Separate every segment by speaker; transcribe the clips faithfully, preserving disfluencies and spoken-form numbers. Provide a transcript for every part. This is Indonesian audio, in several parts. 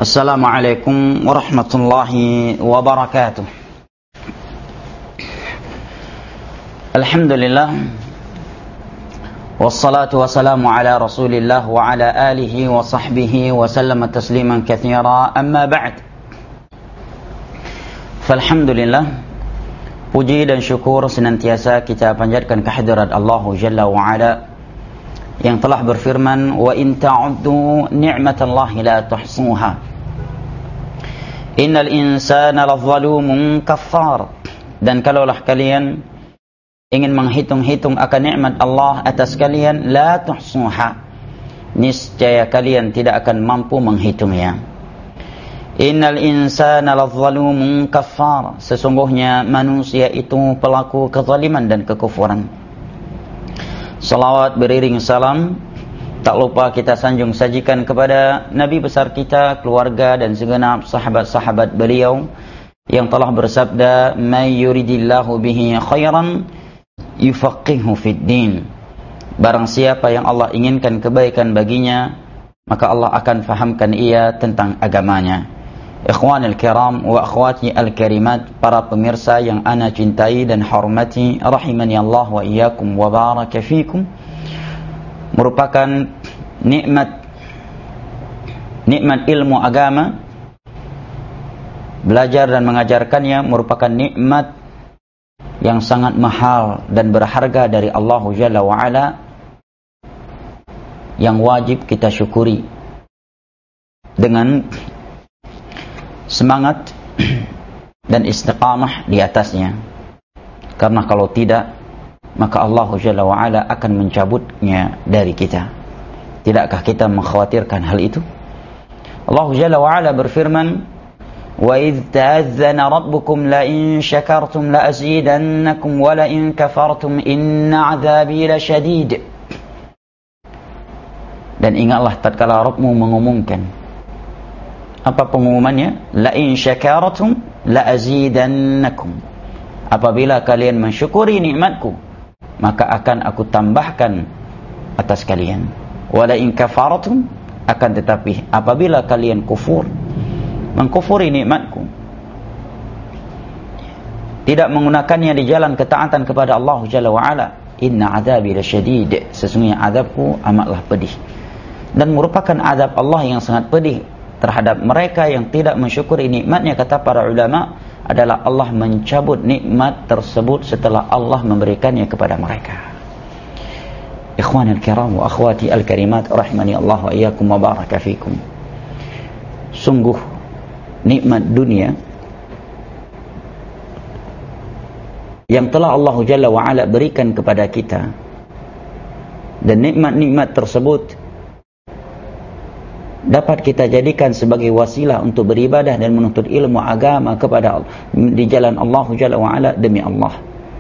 Speaker 1: Assalamualaikum warahmatullahi wabarakatuh. Alhamdulillah, wassalatu wassalamu ala rasulillah wa ala alihi wa sahbihi wa sallama tasliman kathira, amma ba'd. Falhamdulillah, puji dan syukur senantiasa kita panjatkan kehadirat Allah Jalla wa Ala yang telah berfirman, wa in ta'uddu ni'matallahi la tuhsuha innal insana ladzalumun kaffar. Dan kalaulah kalian ingin menghitung-hitung akan nikmat Allah atas kalian, la tuhsuha, niscaya kalian tidak akan mampu menghitungnya. Innal insana ladzalumun kaffar, sesungguhnya manusia itu pelaku kezaliman dan kekufuran. Salawat beriring salam tak lupa kita sanjung sajikan kepada Nabi besar kita, keluarga dan segenap sahabat-sahabat beliau yang telah bersabda, may yuridillahu bihi khairan yufaqihu fid din. Barang siapa yang Allah inginkan kebaikan baginya, maka Allah akan fahamkan ia tentang agamanya. Ikhwanul kiram wa akhwati al-karimat, para pemirsa yang ana cintai dan hormati, rahimani Allah wa iyyakum wa baraka fikum. Merupakan nikmat nikmat ilmu agama, belajar dan mengajarkannya merupakan nikmat yang sangat mahal dan berharga dari Allah Jalla wa Ala, yang wajib kita syukuri dengan semangat dan istiqamah di atasnya. Karena kalau tidak, maka Allah Jalla wa Ala akan mencabutnya dari kita. Tidakkah kita mengkhawatirkan hal itu? Allah Jalla wa Ala berfirman, wa idh ta'azzana rabbukum la in syakartum la azidannakum wa la in kafartum inna 'adzabi lasyadid. Dan ingatlah tatkala Rabbmu mengumumkan. Apa pengumumannya? La in syakartum la azidannakum. Apabila kalian mensyukuri nikmatku, maka akan aku tambahkan atas kalian. Wala in kafartum, akan tetapi apabila kalian kufur, mengkufuri nikmatku, tidak menggunakannya di jalan ketaatan kepada Allah Jalla wa Ala, inna adzabi lasyadid, sesungguhnya azabku amatlah pedih. Dan merupakan azab Allah yang sangat pedih terhadap mereka yang tidak mensyukuri nikmatnya, kata para ulama, adalah Allah mencabut nikmat tersebut setelah Allah memberikannya kepada mereka. Ikhwanul kiram wa akhwati al-karimat, rahimani Allah wa iyyakum wa baraka fikum. Sungguh nikmat dunia yang telah Allah Jalla wa Ala berikan kepada kita, dan nikmat-nikmat tersebut dapat kita jadikan sebagai wasilah untuk beribadah dan menuntut ilmu agama kepada Allah, di jalan Allah Jalla wa Ala, demi Allah.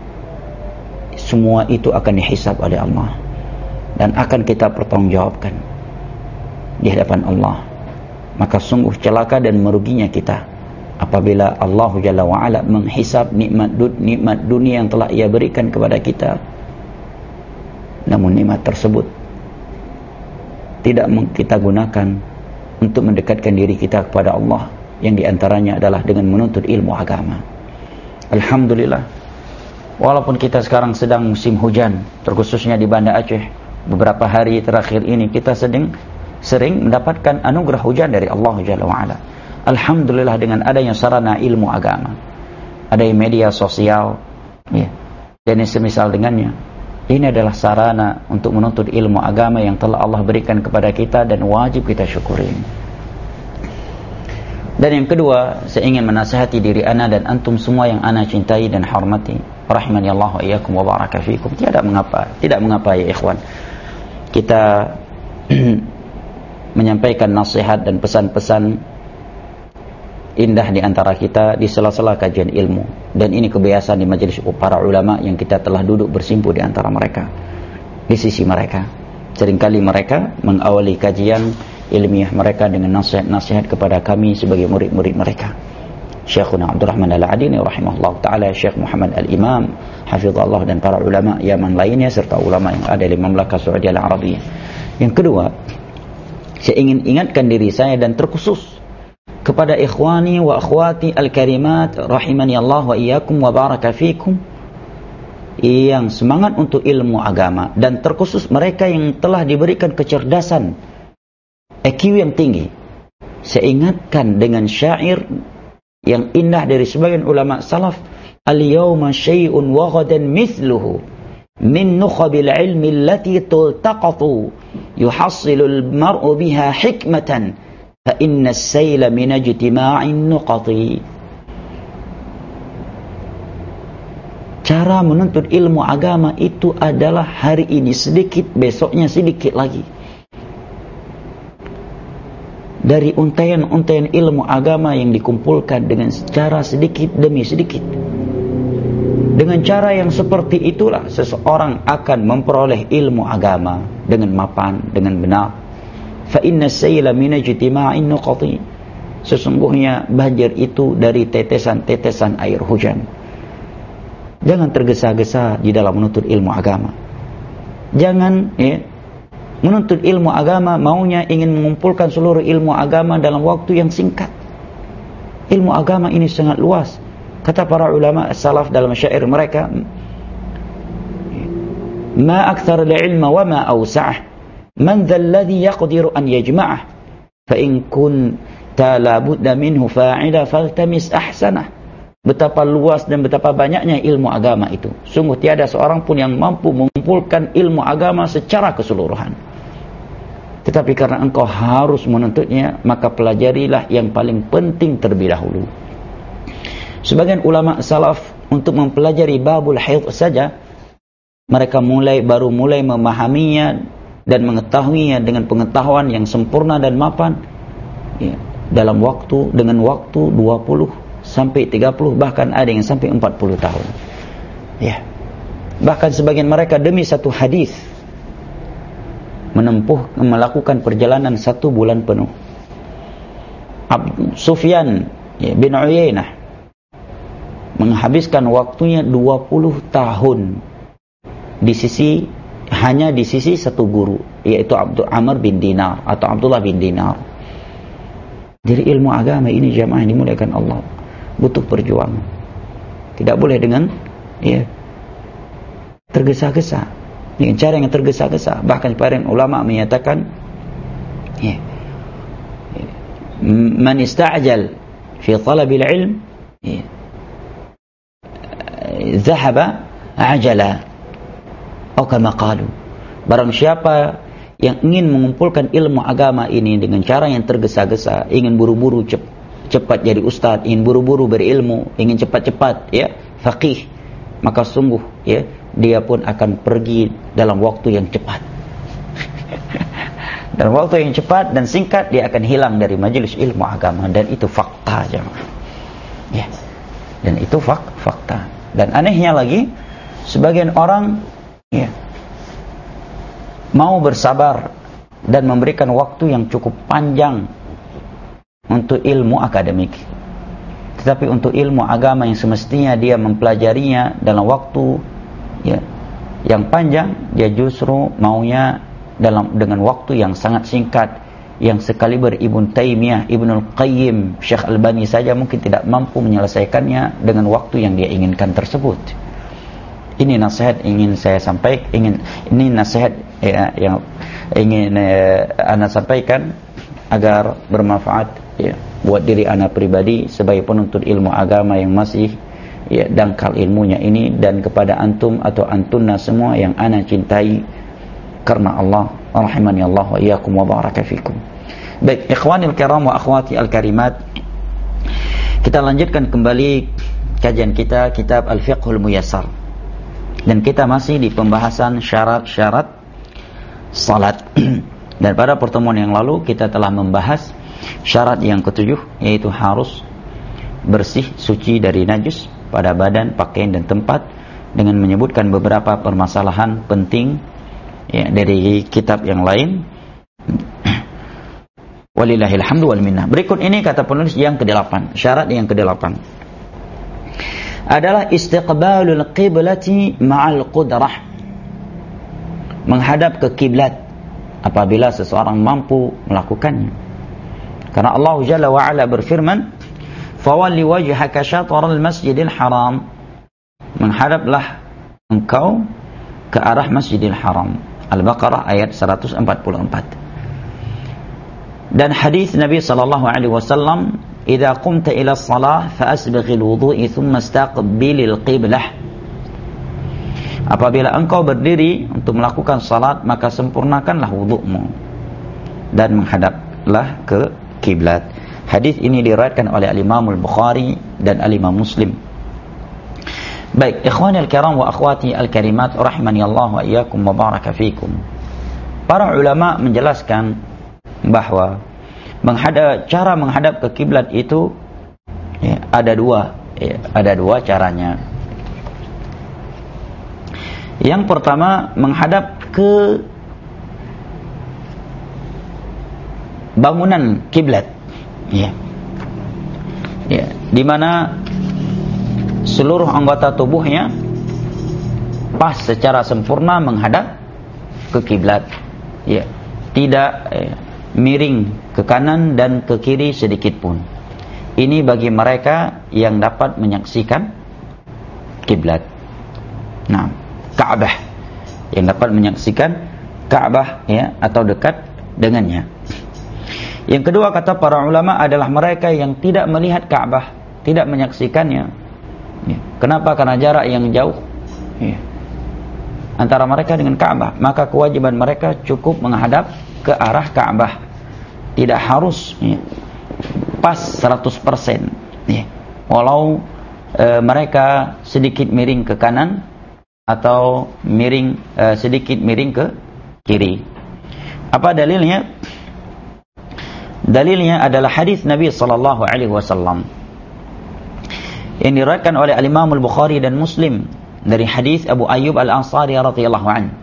Speaker 1: Semua itu akan dihisab oleh Allah dan akan kita pertanggungjawabkan di hadapan Allah. Maka sungguh celaka dan meruginya kita apabila Allah Jalla wa Ala menghisab nikmat nikmat dunia yang telah Ia berikan kepada kita, namun nikmat tersebut tidak kita gunakan untuk mendekatkan diri kita kepada Allah, yang diantaranya adalah dengan menuntut ilmu agama. Alhamdulillah, walaupun kita sekarang sedang musim hujan, terkhususnya di Banda Aceh, beberapa hari terakhir ini kita sering sering mendapatkan anugerah hujan dari Allah Jalla wa Ala. Alhamdulillah, dengan adanya sarana ilmu agama, ada media sosial, ya, dan semisal dengannya, ini adalah sarana untuk menuntut ilmu agama yang telah Allah berikan kepada kita dan wajib kita syukuri. Dan yang kedua, saya ingin menasihati diri ana dan antum semua yang ana cintai dan hormati, rahimani Allah wa iyyakum wa baraka fikum. Tidak mengapa, tidak mengapa ya ikhwan, kita menyampaikan nasihat dan pesan-pesan indah di antara kita di sela-sela kajian ilmu. Dan ini kebiasaan di majelis para ulama yang kita telah duduk bersimpu di antara mereka, di sisi mereka. Seringkali mereka mengawali kajian ilmiah mereka dengan nasihat-nasihat kepada kami sebagai murid-murid mereka. Syekhuna Abdurrahman Al-Adini rahimahullah ta'ala, Syekh Muhammad Al-Imam hafizallah, dan para ulama Yaman lainnya serta ulama yang ada di Mamlakah Saudi Al-Arabiyah. Yang kedua, saya ingin ingatkan diri saya dan terkhusus kepada ikhwani wa akhwati al-karimat rahimani Allah wa iyyakum wa baraka fikum yang semangat untuk ilmu agama, dan terkhusus mereka yang telah diberikan kecerdasan I Q yang tinggi. Saya ingatkan dengan syair yang indah dari sebagian ulama salaf, al-yawma syai'un wa ghadan mithluhu min nukhabil ilmi allati tultaqatu yuhassilul mar'u biha hikmatan fa inna as-sayla min ijtima'in nuqati. Cara menuntut ilmu agama itu adalah hari ini sedikit, besoknya sedikit lagi. Dari untaian-untaian ilmu agama yang dikumpulkan dengan cara sedikit demi sedikit. Dengan cara yang seperti itulah seseorang akan memperoleh ilmu agama dengan mapan, dengan benar. Fa inna as-sayla min ijtima'in nuqati. Sesungguhnya banjir itu dari tetesan-tetesan air hujan. Jangan tergesa-gesa di dalam menuntut ilmu agama. Jangan ya, menuntut ilmu agama maunya ingin mengumpulkan seluruh ilmu agama dalam waktu yang singkat. Ilmu agama ini sangat luas. Kata para ulama salaf dalam syair mereka, ma akthar al-ilma wa ma awsa'ah, man dhal ladhi yaqdiru an yajma'ah, fa in kunta la budda minhu fa'ila faltamis ahsanah. Betapa luas dan betapa banyaknya ilmu agama itu. Sungguh tiada seorang pun yang mampu mengumpulkan ilmu agama secara keseluruhan. Tetapi karena engkau harus menuntutnya, maka pelajarilah yang paling penting terlebih dahulu. Sebagian ulama salaf untuk mempelajari babul haid saja, mereka mulai baru mulai memahaminya dan mengetahuinya dengan pengetahuan yang sempurna dan mapan ya, dalam waktu dengan waktu dua puluh sampai tiga puluh, bahkan ada yang sampai empat puluh tahun. Ya. Bahkan sebagian mereka demi satu hadis menempuh melakukan perjalanan satu bulan penuh. Abu Sufyan ya, bin Uyainah menghabiskan waktunya dua puluh tahun di sisi hanya di sisi satu guru, yaitu Abdul Amr bin Dinar atau Abdullah bin Dinar. Jadi ilmu agama ini jamaah yang dimuliakan Allah butuh perjuangan. Tidak boleh dengan ya, tergesa-gesa. Dengan cara yang tergesa-gesa. Bahkan para ulama menyatakan ya, man ista'jal fi talabil ilm ya, zahaba ajala atau kama qalu. Barang siapa yang ingin mengumpulkan ilmu agama ini dengan cara yang tergesa-gesa, ingin buru-buru cepat cepat jadi ustaz, ingin buru-buru berilmu, ingin cepat-cepat ya faqih, maka sungguh ya dia pun akan pergi dalam waktu yang cepat. Dalam waktu yang cepat dan singkat dia akan hilang dari majelis ilmu agama, dan itu fakta jemaah. Ya. Dan itu fak fakta. Dan anehnya lagi, sebagian orang ya mau bersabar dan memberikan waktu yang cukup panjang untuk ilmu akademik, tetapi untuk ilmu agama yang semestinya dia mempelajarinya dalam waktu ya yang panjang, dia justru maunya dalam dengan waktu yang sangat singkat, yang sekaliber Ibnu Taimiyah, Ibnul Qayyim, Syekh Albani saja mungkin tidak mampu menyelesaikannya dengan waktu yang dia inginkan tersebut. Ini nasihat ingin saya sampaikan, ingin ini nasihat ya, yang ingin eh, ana sampaikan agar bermanfaat ya, buat diri anak pribadi sebagai penuntut ilmu agama yang masih ya, dangkal ilmunya ini, dan kepada antum atau antunna semua yang anak cintai karena Allah, rahimani Allah wa iyyakum wa baraka fikum. Baik, ikhwanil kiram wa akhwati al-karimat, kita lanjutkan kembali kajian kita kitab Al-Fiqhul Muyassar, dan kita masih di pembahasan syarat-syarat salat. Dan pada pertemuan yang lalu kita telah membahas syarat yang ketujuh, yaitu harus bersih, suci dari najis pada badan, pakaian dan tempat, dengan menyebutkan beberapa permasalahan penting ya, dari kitab yang lain. Walillahil hamdu wal minnah. Berikut ini kata penulis yang kedelapan, syarat yang kedelapan adalah istiqbalul qiblati ma'al qudrah, menghadap ke kiblat apabila seseorang mampu melakukannya. Karena Allah Jalla wa Ala berfirman, "Fawalli wajhaka syatral masjidil haram." Menghadaplah engkau ke arah Masjidil Haram. Al-Baqarah ayat seratus empat puluh empat. Dan hadis Nabi sallallahu alaihi wasallam, "Idza qumta ila shalah fa asbighil wudu'i thumma istaqbilil qiblah." Apabila engkau berdiri untuk melakukan salat, maka sempurnakanlah wudu'mu dan menghadaplah ke kiblat. Hadis ini diriwayatkan oleh Al-Imam Al-Bukhari dan Al-Imam Muslim. Baik, ikhwani al-kiram wa akhwati al-karimat rahimani Allah wa iyyakum wa baraka fikum. Para ulama menjelaskan bahwa menghadap, cara menghadap ke kiblat itu ya, ada dua, ya, ada dua caranya. Yang pertama, menghadap ke bangunan kiblat, ya, ya, di mana seluruh anggota tubuhnya pas secara sempurna menghadap ke kiblat, ya, tidak ya, miring ke kanan dan ke kiri sedikit pun. Ini bagi mereka yang dapat menyaksikan kiblat. Nah, Ka'bah, yang dapat menyaksikan Ka'bah, ya, atau dekat dengannya. Yang kedua, kata para ulama, adalah mereka yang tidak melihat Ka'bah, tidak menyaksikannya. Ya. Kenapa? Karena jarak yang jauh, ya, antara mereka dengan Ka'bah. Maka kewajiban mereka cukup menghadap ke arah Ka'bah, tidak harus, ya, pas seratus persen, ya. Walau e, mereka sedikit miring ke kanan atau miring e, sedikit miring ke kiri. Apa dalilnya? Dalilnya adalah hadis Nabi sallallahu alaihi wasallam yang diriwayatkan oleh Al-Imam Al-Bukhari dan Muslim dari hadis Abu Ayyub Al-Ansari radhiyallahu anhu.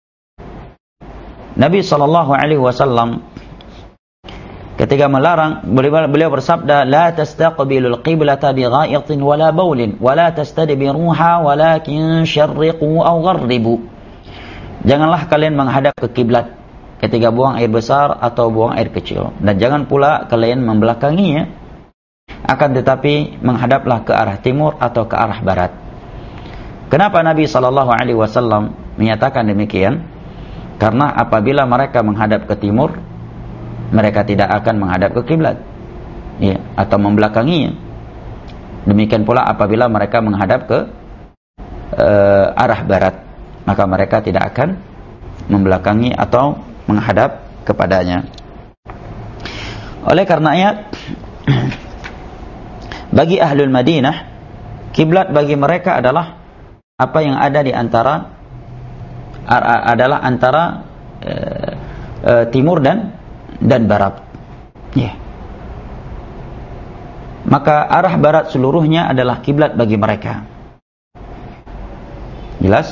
Speaker 1: Nabi sallallahu alaihi wasallam ketika melarang, beliau bersabda, "La tastaqbilul qiblata bighaitin wala baulin wala tastadbiruha walakin syarriqu aw gharribu." Janganlah kalian menghadap ke kiblat ketika buang air besar atau buang air kecil, dan jangan pula kalian membelakanginya. Akan tetapi menghadaplah ke arah timur atau ke arah barat. Kenapa Nabi sallallahu alaihi wasallam menyatakan demikian? Karena apabila mereka menghadap ke timur, mereka tidak akan menghadap ke kiblat, ya, atau membelakanginya. Demikian pula apabila mereka menghadap ke uh, arah barat, maka mereka tidak akan membelakangi atau menghadap kepadanya. Oleh karenanya, bagi Ahlul Madinah, kiblat bagi mereka adalah apa yang ada di antara adalah antara e, e, timur dan dan barat. Ya. Maka arah barat seluruhnya adalah kiblat bagi mereka. Jelas?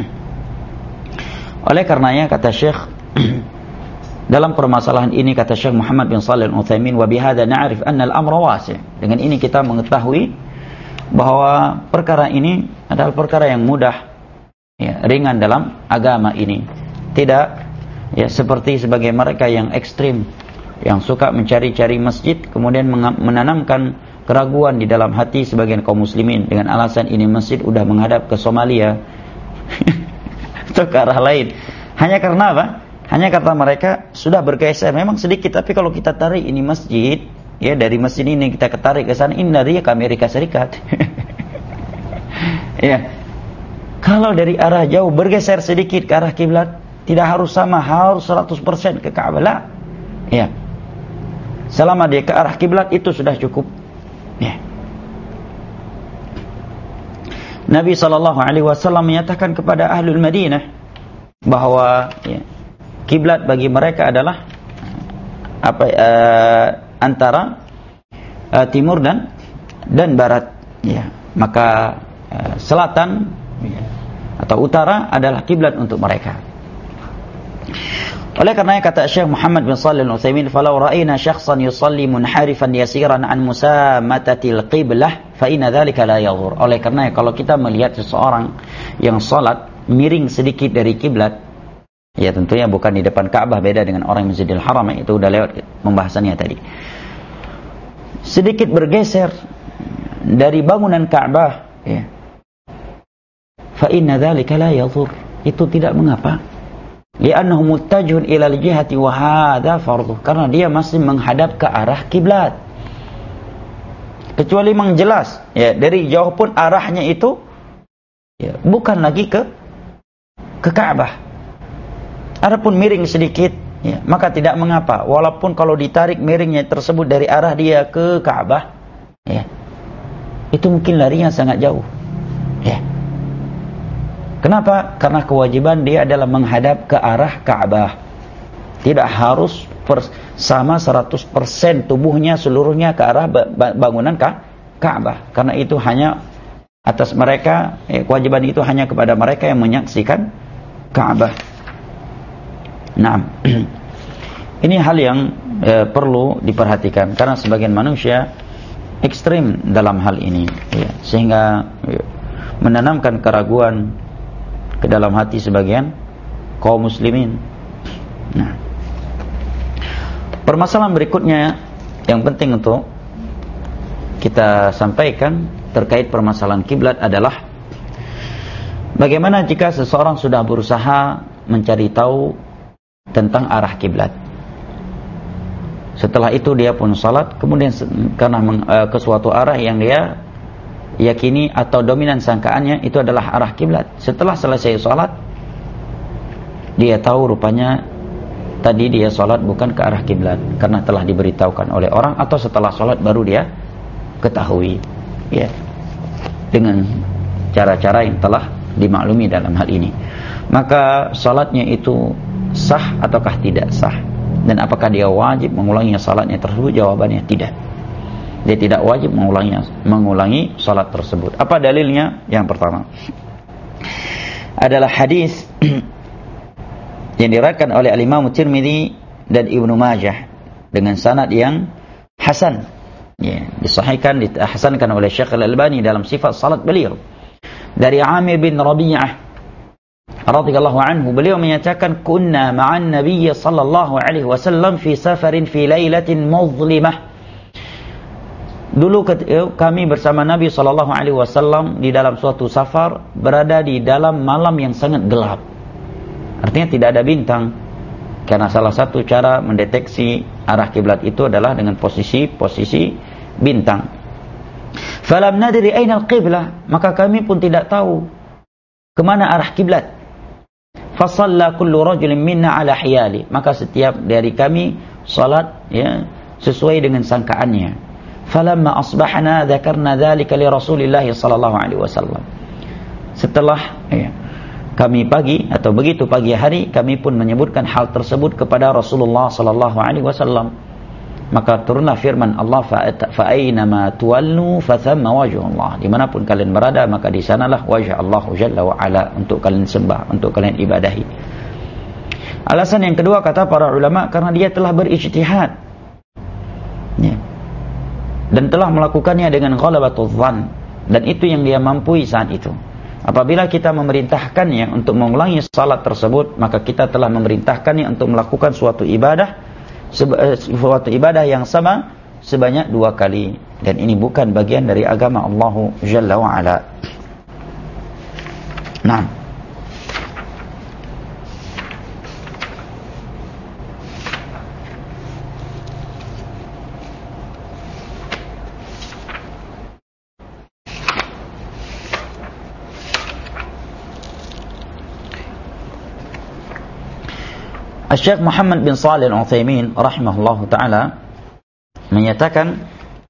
Speaker 1: Oleh karenanya kata Syekh, dalam permasalahan ini kata Syekh Muhammad bin Shalih Al-Utsaimin, wa bihadza na'rif anna al-amra wasi'. Dengan ini kita mengetahui bahwa perkara ini adalah perkara yang mudah, ya, ringan dalam agama ini. Tidak, ya, seperti sebagai mereka yang ekstrim, yang suka mencari-cari masjid kemudian menanamkan keraguan di dalam hati sebagian kaum muslimin dengan alasan ini masjid udah menghadap ke Somalia atau ke arah lain. Hanya karena apa? Hanya karena mereka sudah bergeser memang sedikit, tapi kalau kita tarik ini masjid, ya, dari masjid ini kita ketarik ke sana, ini dari ke Amerika Serikat. Ya. Kalau dari arah jauh bergeser sedikit ke arah kiblat, tidak harus sama, harus seratus persen ke Ka'bah. Ya. Selama dia ke arah kiblat itu sudah cukup. Ya. Nabi sallallahu alaihi wasallam menyatakan kepada Ahlul Madinah bahwa, ya, kiblat bagi mereka adalah apa uh, antara uh, timur dan dan barat, ya. Maka uh, selatan, ya, atau utara adalah kiblat untuk mereka. Oleh karena kata Syekh Muhammad bin Shalih Al-Utsaimin, "Falau ra'ayna syakhsan yusalli munharifan yasiran an musamatatil qiblah fa inna dzalika la yaghur." Oleh karena kalau kita melihat seseorang yang salat miring sedikit dari kiblat, ya tentunya bukan di depan Ka'bah, beda dengan orang Masjidil Haram, itu udah lewat pembahasannya tadi. sedikit bergeser dari bangunan Ka'bah, ya, fa inna dzalika la yadhur, itu tidak mengapa. Li'annahu muttajihun ila al-jihati wa hadha fardhu, karena dia masih menghadap ke arah kiblat. Kecuali memang jelas, ya, dari jauh pun arahnya itu, ya, bukan lagi ke ke Ka'bah. Adapun miring sedikit, ya, maka tidak mengapa, walaupun kalau ditarik miringnya tersebut dari arah dia ke Ka'bah, ya, itu mungkin larinya sangat jauh, ya. Kenapa? Karena kewajiban dia adalah menghadap ke arah Ka'bah. Tidak harus sama seratus persen tubuhnya seluruhnya ke arah bangunan Ka'bah, karena itu hanya atas mereka, ya, kewajiban itu hanya kepada mereka yang menyaksikan Ka'bah. Nah, ini hal yang eh, perlu diperhatikan, karena sebagian manusia ekstrim dalam hal ini, ya, sehingga ya, menanamkan keraguan ke dalam hati sebagian kaum muslimin. Nah, permasalahan berikutnya yang penting untuk kita sampaikan terkait permasalahan kiblat adalah bagaimana jika seseorang sudah berusaha mencari tahu tentang arah kiblat. Setelah itu dia pun salat, kemudian karena uh, ke suatu arah yang dia yakini atau dominan sangkaannya itu adalah arah kiblat. Setelah selesai salat, dia tahu rupanya tadi dia salat bukan ke arah kiblat, karena telah diberitahukan oleh orang, atau setelah salat baru dia ketahui, ya, dengan cara-cara yang telah dimaklumi dalam hal ini. Maka salatnya itu sah ataukah tidak sah? Dan apakah dia wajib mengulangi salatnya tersebut? Jawabannya tidak. Dia tidak wajib mengulangi mengulangi salat tersebut. Apa dalilnya? Yang pertama adalah hadis yang diriwayatkan oleh Al-Imam Tirmidzi dan Ibnu Majah dengan sanad yang hasan. Ya, disahihkan, dihasankan oleh Syekh Al-Albani dalam sifat salat beliau. Dari Amir bin Rabi'ah radhiyallahu anhu, beliau menyatakan, kunna ma'an nabiy sallallahu alaihi wasallam fi safarin fi lailatin muzlimah. Dulu kami bersama Nabi sallallahu alaihi wasallam di dalam suatu safar, berada di dalam malam yang sangat gelap. Artinya tidak ada bintang, karena salah satu cara mendeteksi arah kiblat itu adalah dengan posisi-posisi bintang. Falam nadri aina al-qiblah, maka kami pun tidak tahu kemana arah kiblat. Fasalla kullu rajulin minna ala hiyali, maka setiap dari kami salat, ya, sesuai dengan sangkaannya. Falamma asbahna dzakarna dzalika li Rasulillah sallallahu alaihi wasallam. Setelah, ya, kami pagi atau begitu pagi hari, kami pun menyebutkan hal tersebut kepada Rasulullah sallallahu alaihi wasallam. Maka turunlah firman Allah, fa aina ma tuwallu fa thamma wajhullah. Dimanapun kalian berada, maka di sanalah wajah Allah jalla wa ala untuk kalian sembah, untuk kalian ibadahi. Alasan yang kedua kata para ulama, karena dia telah berijtihad, ya, dan telah melakukannya dengan ghalabatul dhann, dan itu yang dia mampu saat itu. Apabila kita memerintahkannya untuk mengulangi salat tersebut, maka kita telah memerintahkannya untuk melakukan suatu ibadah, suatu ibadah yang sama sebanyak dua kali, dan ini bukan bagian dari agama Allah Jalla wa Ala. Nah, Syekh Muhammad bin Shalih Al-Utsaimin rahimahullahu taala menyatakan,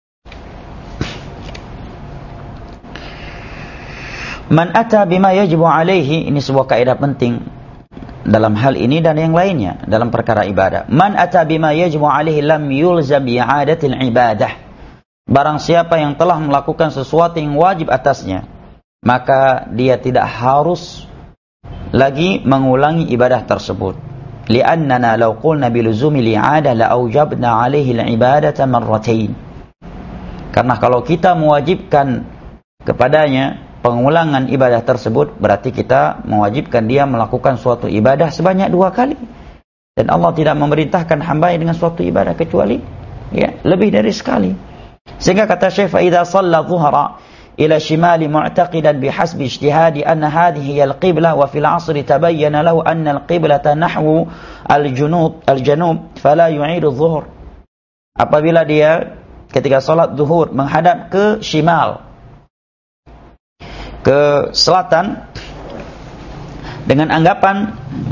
Speaker 1: man ata bima yajibu alaihi, ini sebuah kaidah penting dalam hal ini dan yang lainnya dalam perkara ibadah. Man ata bima yajibu alaihi lam yulzam bi'adatil ibadah. Barang siapa yang telah melakukan sesuatu yang wajib atasnya, maka dia tidak harus lagi mengulangi ibadah tersebut. Li'annana law qulna biluzumi li'adah la aujabna 'alaihi al-ibadata marratain. Karena kalau kita mewajibkan kepadanya pengulangan ibadah tersebut, berarti kita mewajibkan dia melakukan suatu ibadah sebanyak dua kali. Dan Allah tidak memerintahkan hamba dengan suatu ibadah kecuali, ya, lebih dari sekali. Sehingga kata Syekh, fa idza shalla dhuhra ila shimali mu'taqidan bihasbi ijtihadi anna hadhihi hiya al-qiblah wa fil 'asri tabayyana lahu anna al-qiblata nahwu al-junub al-janub fala yu'idu adh-dhuhr. Apabila dia ketika salat zuhur menghadap ke shimal, ke selatan, dengan anggapan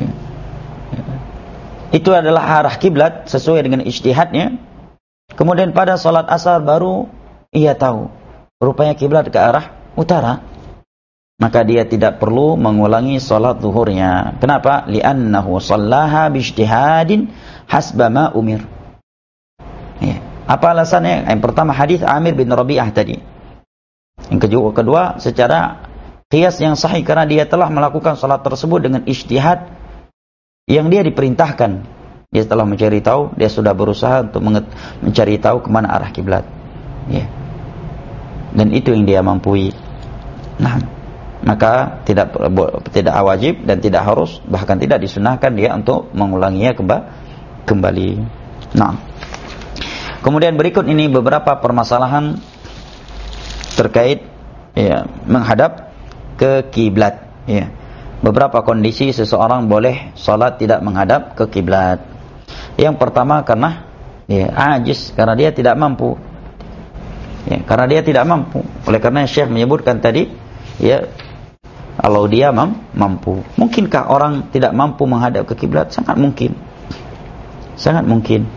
Speaker 1: itu adalah arah kiblat sesuai dengan ijtihadnya, kemudian pada salat asar baru ia tahu rupanya kiblat ke arah utara, maka dia tidak perlu mengulangi salat zuhurnya. Kenapa? Li'annahu shallaha bijtihadin hasba ma umir. Ya. Apa alasannya? Yang pertama hadis Amir bin Rabi'ah tadi. Yang kedua, kedua secara qiyas yang sahih karena dia telah melakukan salat tersebut dengan ijtihad yang dia diperintahkan. Dia telah mencari tahu, dia sudah berusaha untuk mencari tahu kemana arah kiblat. Ya. Dan itu yang dia mampu. Nah, maka tidak tidak wajib dan tidak harus, bahkan tidak disunahkan dia untuk mengulanginya kembali. Nah, kemudian berikut ini beberapa permasalahan terkait ya, menghadap ke kiblat. Ya. Beberapa kondisi seseorang boleh salat tidak menghadap ke kiblat. Yang pertama karena ya, ajiz, karena dia tidak mampu. Ya, karena dia tidak mampu. Oleh karena Syekh menyebutkan tadi, ya, kalau dia mam, mampu. Mungkinkah orang tidak mampu menghadap ke kiblat? Sangat mungkin. Sangat mungkin.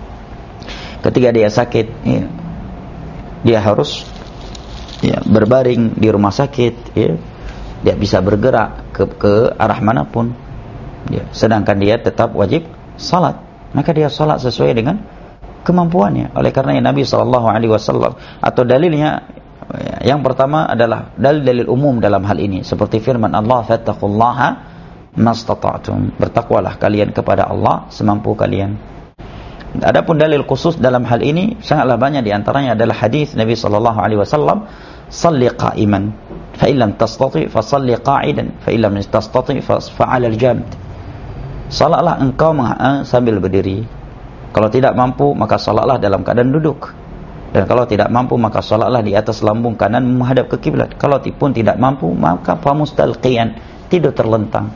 Speaker 1: Ketika dia sakit, ya, dia harus ya, berbaring di rumah sakit, ya, dia bisa bergerak ke, ke arah manapun, ya, sedangkan dia tetap wajib salat, maka dia salat sesuai dengan kemampuannya. Oleh karena Nabi sallallahu alaihi wasallam, atau dalilnya yang pertama adalah dalil-dalil umum dalam hal ini, seperti firman Allah, fattaqullaha mastata'tum, bertakwalah kalian kepada Allah semampu kalian. Adapun dalil khusus dalam hal ini sangatlah banyak, di antaranya adalah hadis Nabi sallallahu alaihi wasallam, shalli qa'iman fa illam tastati' fa shalli qa'idan fa illam tastati' fa 'ala al-jamb. Salatlah engkau sambil berdiri. Kalau tidak mampu maka salatlah dalam keadaan duduk. Dan kalau tidak mampu maka salatlah di atas lambung kanan menghadap ke kiblat. Kalau pun tidak mampu maka fa mustalqiyan, tidur terlentang.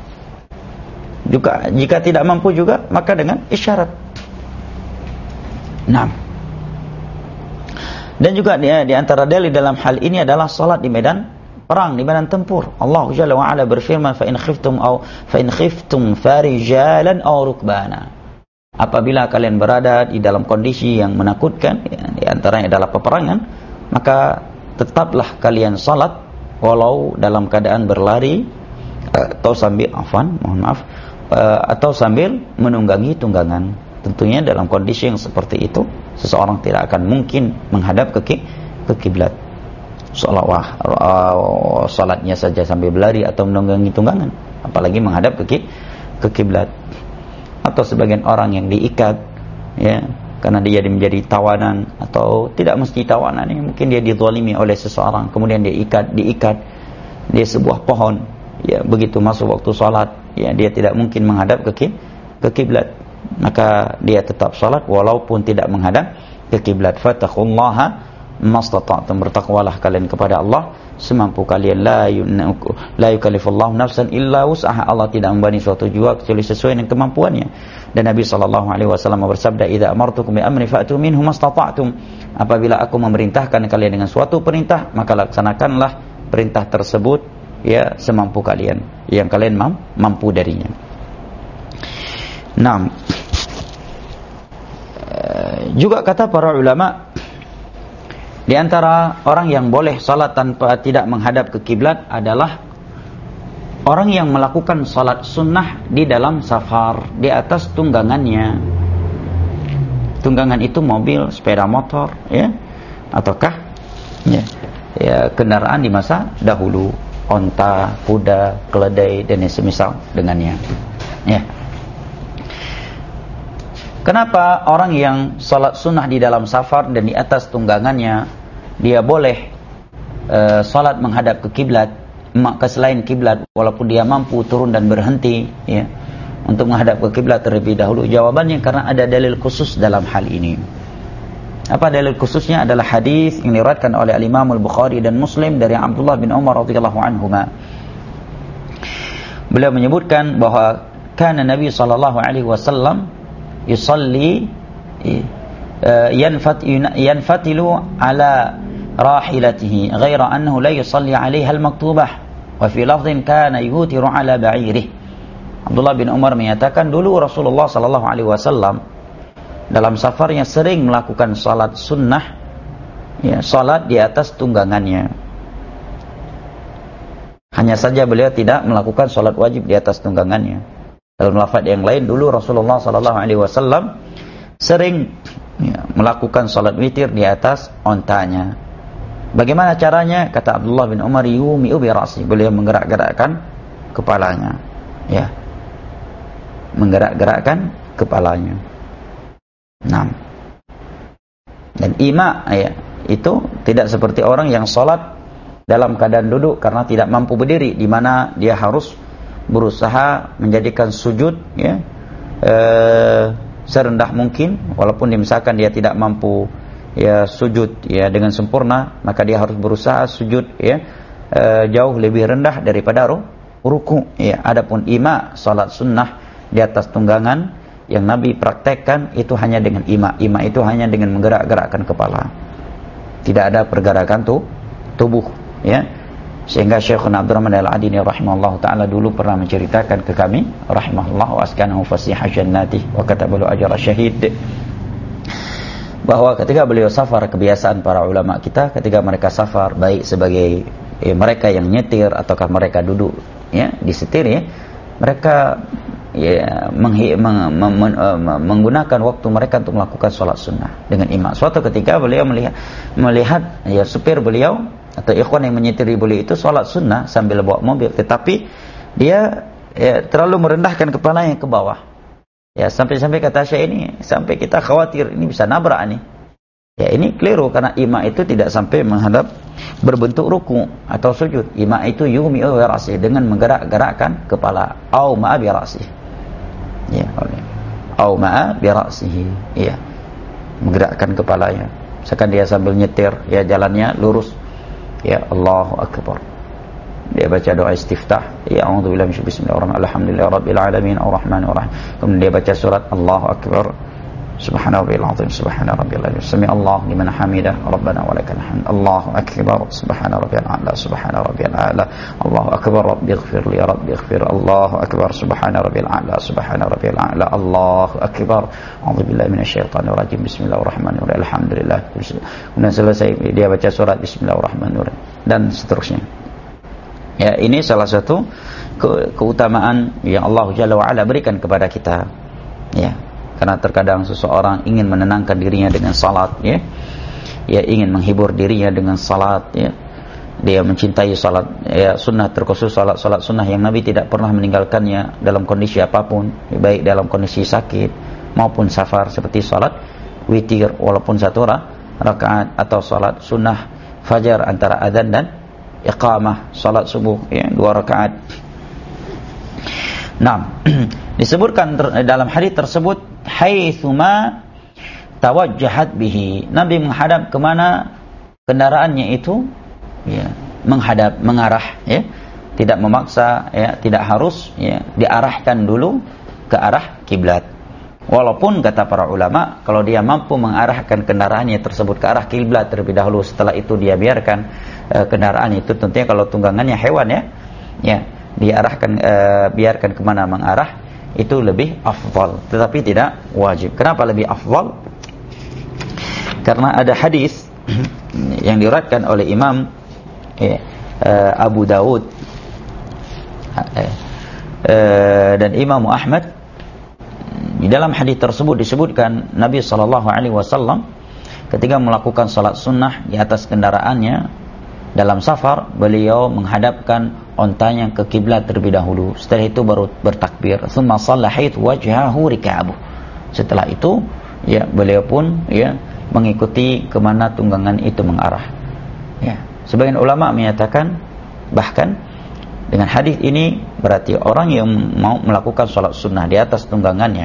Speaker 1: Juga jika tidak mampu juga maka dengan isyarat. Nah, dan juga di, di antara dalil dalam hal ini adalah salat di medan perang, di medan tempur. Allah Jalla wa Ala berfirman, fa in khiftum aw fa in khiftum farijalan aw rukbana. Apabila kalian berada di dalam kondisi yang menakutkan, ya, di antaranya adalah peperangan, maka tetaplah kalian salat walau dalam keadaan berlari atau sambil afwan, mohon maaf, atau sambil menunggangi tunggangan. Tentunya dalam kondisi yang seperti itu, seseorang tidak akan mungkin menghadap ke ke kiblat. Seolah-olah uh, salatnya saja sambil berlari atau menunggangi tunggangan, apalagi menghadap ke ke kiblat. Atau sebagian orang yang diikat, ya, karena dia menjadi tawanan, atau tidak mesti tawanan, ya, mungkin dia dizalimi oleh seseorang, kemudian dia ikat, diikat di sebuah pohon, ya, begitu masuk waktu salat, ya, dia tidak mungkin menghadap ke ke kiblat. Maka dia tetap salat walaupun tidak menghadap ke kiblat. Fattaqullaha mastata'tum, bertakwalah kalian kepada Allah semampu kalian. La yunaku la yukallifullahu nafsan illa wus'aha, Allah tidak membebani suatu jiwa kecuali sesuai dengan kemampuannya. Dan Nabi sallallahu alaihi wasallam bersabda, idza amartukum bi amri fa'tu minhu mastata'tum, apabila aku memerintahkan kalian dengan suatu perintah maka laksanakanlah perintah tersebut, ya, semampu kalian, yang kalian mampu darinya. Nah, juga kata para ulama, di antara orang yang boleh salat tanpa tidak menghadap ke kiblat adalah orang yang melakukan salat sunnah di dalam safar, di atas tunggangannya. Tunggangan itu mobil, sepeda motor, ya, ataukah ya, ya kendaraan di masa dahulu, onta, kuda, keledai dan semisal dengannya. Ya. Kenapa orang yang salat sunnah di dalam safar dan di atas tunggangannya dia boleh e, salat menghadap ke kiblat, ke selain kiblat, walaupun dia mampu turun dan berhenti, ya, untuk menghadap ke kiblat terlebih dahulu? Jawabannya karena ada dalil khusus dalam hal ini. Apa dalil khususnya? Adalah hadis yang diriwayatkan oleh Al-Imam Al-Bukhari dan Muslim dari Abdullah bin Umar radhiyallahu anhuma. Beliau menyebutkan bahwa kana Nabi sallallahu alaihi wasallam yusalli yanfat yanfatilu ala rahilatihi ghaira annahu la yusalli 'alaiha al-maktubah wa fi lafdhin kana yutiru ala ba'irih. Abdullah bin Umar menyatakan dulu Rasulullah sallallahu alaihi wasallam dalam safarnya sering melakukan salat sunnah, ya, salat di atas tunggangannya. Hanya saja beliau tidak melakukan salat wajib di atas tunggangannya. Dalam lafaz yang lain, dulu Rasulullah sallallahu alaihi wasallam sering, ya, melakukan salat witir di atas ontanya. Bagaimana caranya? Kata Abdullah bin Umar, yumi'u bi ra'si, beliau menggerak-gerakkan kepalanya, ya, menggerak-gerakkan kepalanya. Nah, dan ima, ya, itu tidak seperti orang yang sholat dalam keadaan duduk karena tidak mampu berdiri, di mana dia harus berusaha menjadikan sujud, ya, eh, serendah mungkin, walaupun misalkan dia tidak mampu, ya, sujud, ya, dengan sempurna, maka dia harus berusaha sujud, ya, eh, jauh lebih rendah daripada ruku. Ya, adapun ima, sholat sunnah di atas tunggangan yang Nabi praktekkan itu hanya dengan ima. Ima itu hanya dengan menggerak-gerakkan kepala. Tidak ada pergerakan tuh tubuh, ya. Sehingga Syekhuna Abdurrahman Al-Adini rahimahullah taala dulu pernah menceritakan ke kami rahimahullah wa askanahu fasihah jannati wa katabalu ajra syahid, bahwa ketika beliau safar, kebiasaan para ulama kita ketika mereka safar, baik sebagai, eh, mereka yang nyetir ataukah mereka duduk, ya, di setir, ya, mereka, ya, menghi, meng, meng, meng, menggunakan waktu mereka untuk melakukan sholat sunnah dengan imam. Suatu ketika beliau melihat, melihat ya, supir beliau atau ikhwan yang menyetiri beliau itu sholat sunnah sambil bawa mobil, tetapi dia, ya, terlalu merendahkan kepalanya ke bawah, ya, sampai-sampai kata saya ini, sampai kita khawatir ini bisa nabrak nih. Ya, ini keliru karena ima itu tidak sampai menghadap berbentuk ruku atau sujud. Ima itu yumi'u bi ra'si, dengan menggerak-gerakkan kepala, au ma'a bi ra'si. Ya, au ma'a bi ra'sihi. Ya, menggerakkan kepalanya. Misalkan dia sambil nyetir, ya, jalannya lurus. Ya, Allahu akbar. Dia baca doa istiftah, ya, a'udzubillahi minasyaitonir bismillahirrahmanirrahim, alhamdulillahirabbil alamin arrahmanirrahim. Kemudian dia baca surat Allahu akbar, subhanallahil azim, subhanarabbiyal azim, sami Allahu liman hamidah, rabbana walakal hamd, Allahu akbar, subhanarabbiyal a'la, subhanarabbiyal a'la, Allahu akbar, rabbighfirli rabbighfir, Allahu akbar, subhanarabbiyal a'la, subhanarabbiyal a'la, Allahu akbar, a'udzubillahi minasyaitonir rajim, bismillahirrahmanirrahim, alhamdulillah. Kemudian selesai dia baca surat bismillahirrahmanirrahim dan seterusnya. Ya, ini salah satu ke keutamaan yang Allah Jalla wa Ala berikan kepada kita. Ya, karena terkadang seseorang ingin menenangkan dirinya dengan salat, ya, ya, ingin menghibur dirinya dengan salat, ya, dia mencintai salat, ya, sunnah, terkhusus salat salat sunnah yang Nabi tidak pernah meninggalkannya dalam kondisi apapun, baik dalam kondisi sakit maupun safar, seperti salat witir walaupun satu rakaat, atau salat sunnah fajar antara adzan dan iqamah, salat subuh, ya, dua rakaat. Nah, disebutkan dalam hadis tersebut, haitsuma tawajjahat bihi, Nabi menghadap kemana kendaraannya itu, ya, menghadap, mengarah, ya, tidak memaksa, ya, tidak harus, ya, diarahkan dulu ke arah kiblat. Walaupun kata para ulama, kalau dia mampu mengarahkan kendaraannya tersebut ke arah kiblat terlebih dahulu, setelah itu dia biarkan e, kendaraan itu, tentunya kalau tunggangannya hewan, ya, ya, diarahkan, e, biarkan kemana mengarah, itu lebih afdal, tetapi tidak wajib. Kenapa lebih afdal? Karena ada hadis yang diriwayatkan oleh Imam eh, eh, Abu Dawud eh, eh, dan Imam Ahmad. Di dalam hadis tersebut disebutkan Nabi sallallahu alaihi wasallam ketika melakukan salat sunnah di atas kendaraannya dalam safar, beliau menghadapkan ontanya ke kiblat terlebih dahulu. Setelah itu baru bertakbir. Tsumma shalla haitsu wajhahu rikabuh. Setelah itu, ya, beliau pun, ya, mengikuti kemana tunggangan itu mengarah. Ya, sebagian ulama menyatakan bahkan dengan hadis ini berarti orang yang mau melakukan salat sunnah di atas tunggangannya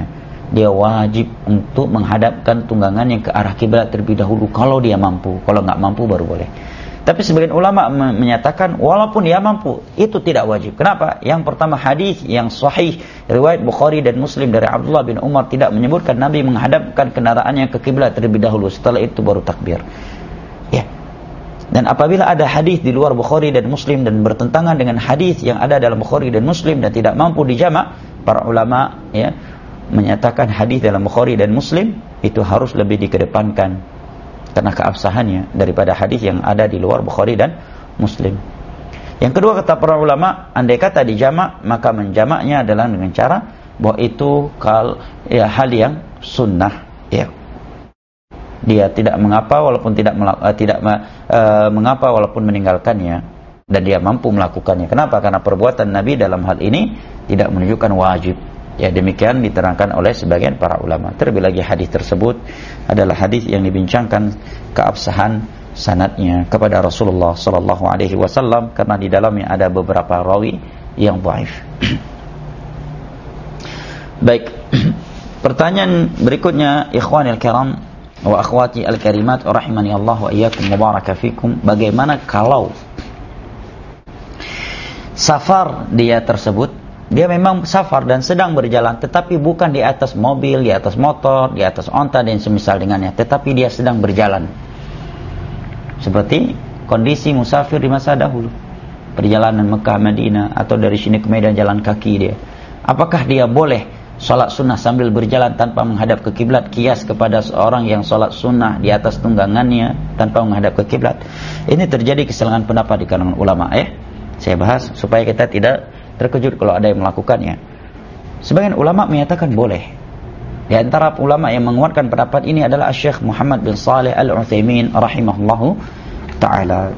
Speaker 1: dia wajib untuk menghadapkan tunggangannya ke arah kiblat terlebih dahulu kalau dia mampu. Kalau nggak mampu baru boleh. Tapi sebagian ulama menyatakan walaupun dia mampu, itu tidak wajib. Kenapa? Yang pertama, hadis yang sahih riwayat Bukhari dan Muslim dari Abdullah bin Umar tidak menyebutkan Nabi menghadapkan kendaraannya ke kiblat terlebih dahulu, setelah itu baru takbir. Ya. Dan apabila ada hadis di luar Bukhari dan Muslim dan bertentangan dengan hadis yang ada dalam Bukhari dan Muslim dan tidak mampu dijamak, para ulama ya menyatakan hadis dalam Bukhari dan Muslim itu harus lebih dikedepankan karena keabsahannya daripada hadis yang ada di luar Bukhari dan Muslim. Yang kedua, kata para ulama, andai kata dijamak, maka menjamaknya adalah dengan cara bahwa itu kal ya hal yang sunnah, ya. Dia tidak mengapa walaupun tidak uh, tidak uh, mengapa walaupun meninggalkannya, dan dia mampu melakukannya. Kenapa? Karena perbuatan Nabi dalam hal ini tidak menunjukkan wajib. Ya, demikian diterangkan oleh sebagian para ulama. Terlebih lagi hadis tersebut adalah hadis yang dibincangkan keabsahan sanadnya kepada Rasulullah sallallahu alaihi wasallam karena di dalamnya ada beberapa rawi yang dhaif. Baik. Pertanyaan berikutnya, ikhwanil kiram wa akhwati al-karimat rahimani Allah wa iyyakum mubaraka fikum, bagaimana kalau safar dia tersebut, dia memang safar dan sedang berjalan, tetapi bukan di atas mobil, di atas motor, di atas onta dan semisal dengannya, tetapi dia sedang berjalan seperti kondisi musafir di masa dahulu, perjalanan Mekah Madinah atau dari sini ke Medan jalan kaki dia. Apakah dia boleh sholat sunnah sambil berjalan tanpa menghadap ke kiblat, kias kepada seorang yang sholat sunnah di atas tunggangannya tanpa menghadap ke kiblat? Ini terjadi keselangan pendapat di kalangan ulama. Eh, saya bahas supaya kita tidak terkejut kalau ada yang melakukannya. Sebagian ulama menyatakan boleh. Di antara ulama yang menguatkan pendapat ini adalah Syekh Muhammad bin Shalih Al-Utsaimin rahimahullahu taala.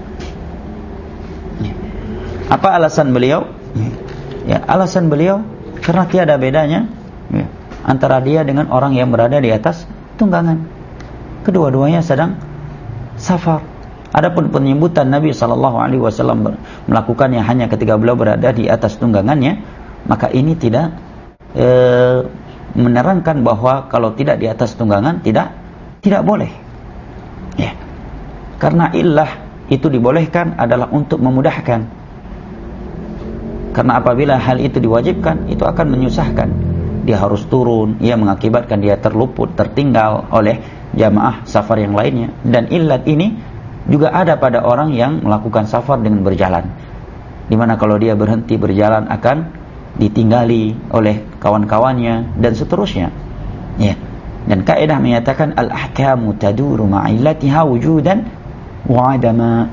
Speaker 1: Apa alasan beliau? Ya, alasan beliau karena tiada bedanya ya, antara dia dengan orang yang berada di atas tunggangan. Kedua-duanya sedang safar. Adapun penyebutan Nabi sallallahu alaihi wasallam melakukannya hanya ketika beliau berada di atas tunggangannya, maka ini tidak e, menerangkan bahwa kalau tidak di atas tunggangan tidak tidak boleh. Ya. Karena illah itu dibolehkan adalah untuk memudahkan. Karena apabila hal itu diwajibkan, itu akan menyusahkan. Dia harus turun, ia mengakibatkan dia terluput, tertinggal oleh jamaah safar yang lainnya. Dan illat ini juga ada pada orang yang melakukan safar dengan berjalan, di mana kalau dia berhenti berjalan akan ditinggali oleh kawan-kawannya dan seterusnya. Ya. Dan kaidah menyatakan al-ahkamu taduru ma'illatiha wujudan wa adama.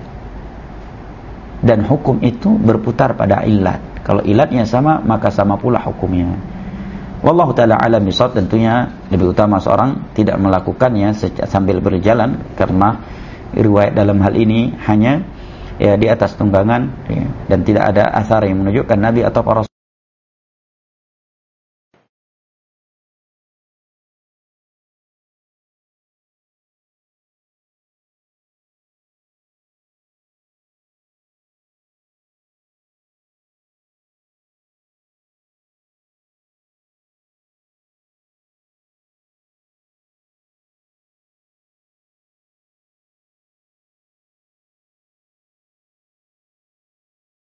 Speaker 1: Dan hukum itu berputar pada illat. Kalau illatnya sama, maka sama pula hukumnya. Wallahu ta'ala alam bisawab. Tentunya lebih utama seorang tidak melakukannya sambil berjalan, karena riwayat dalam hal ini hanya ya di atas tunggangan ya, dan tidak ada athar yang menunjukkan Nabi atau para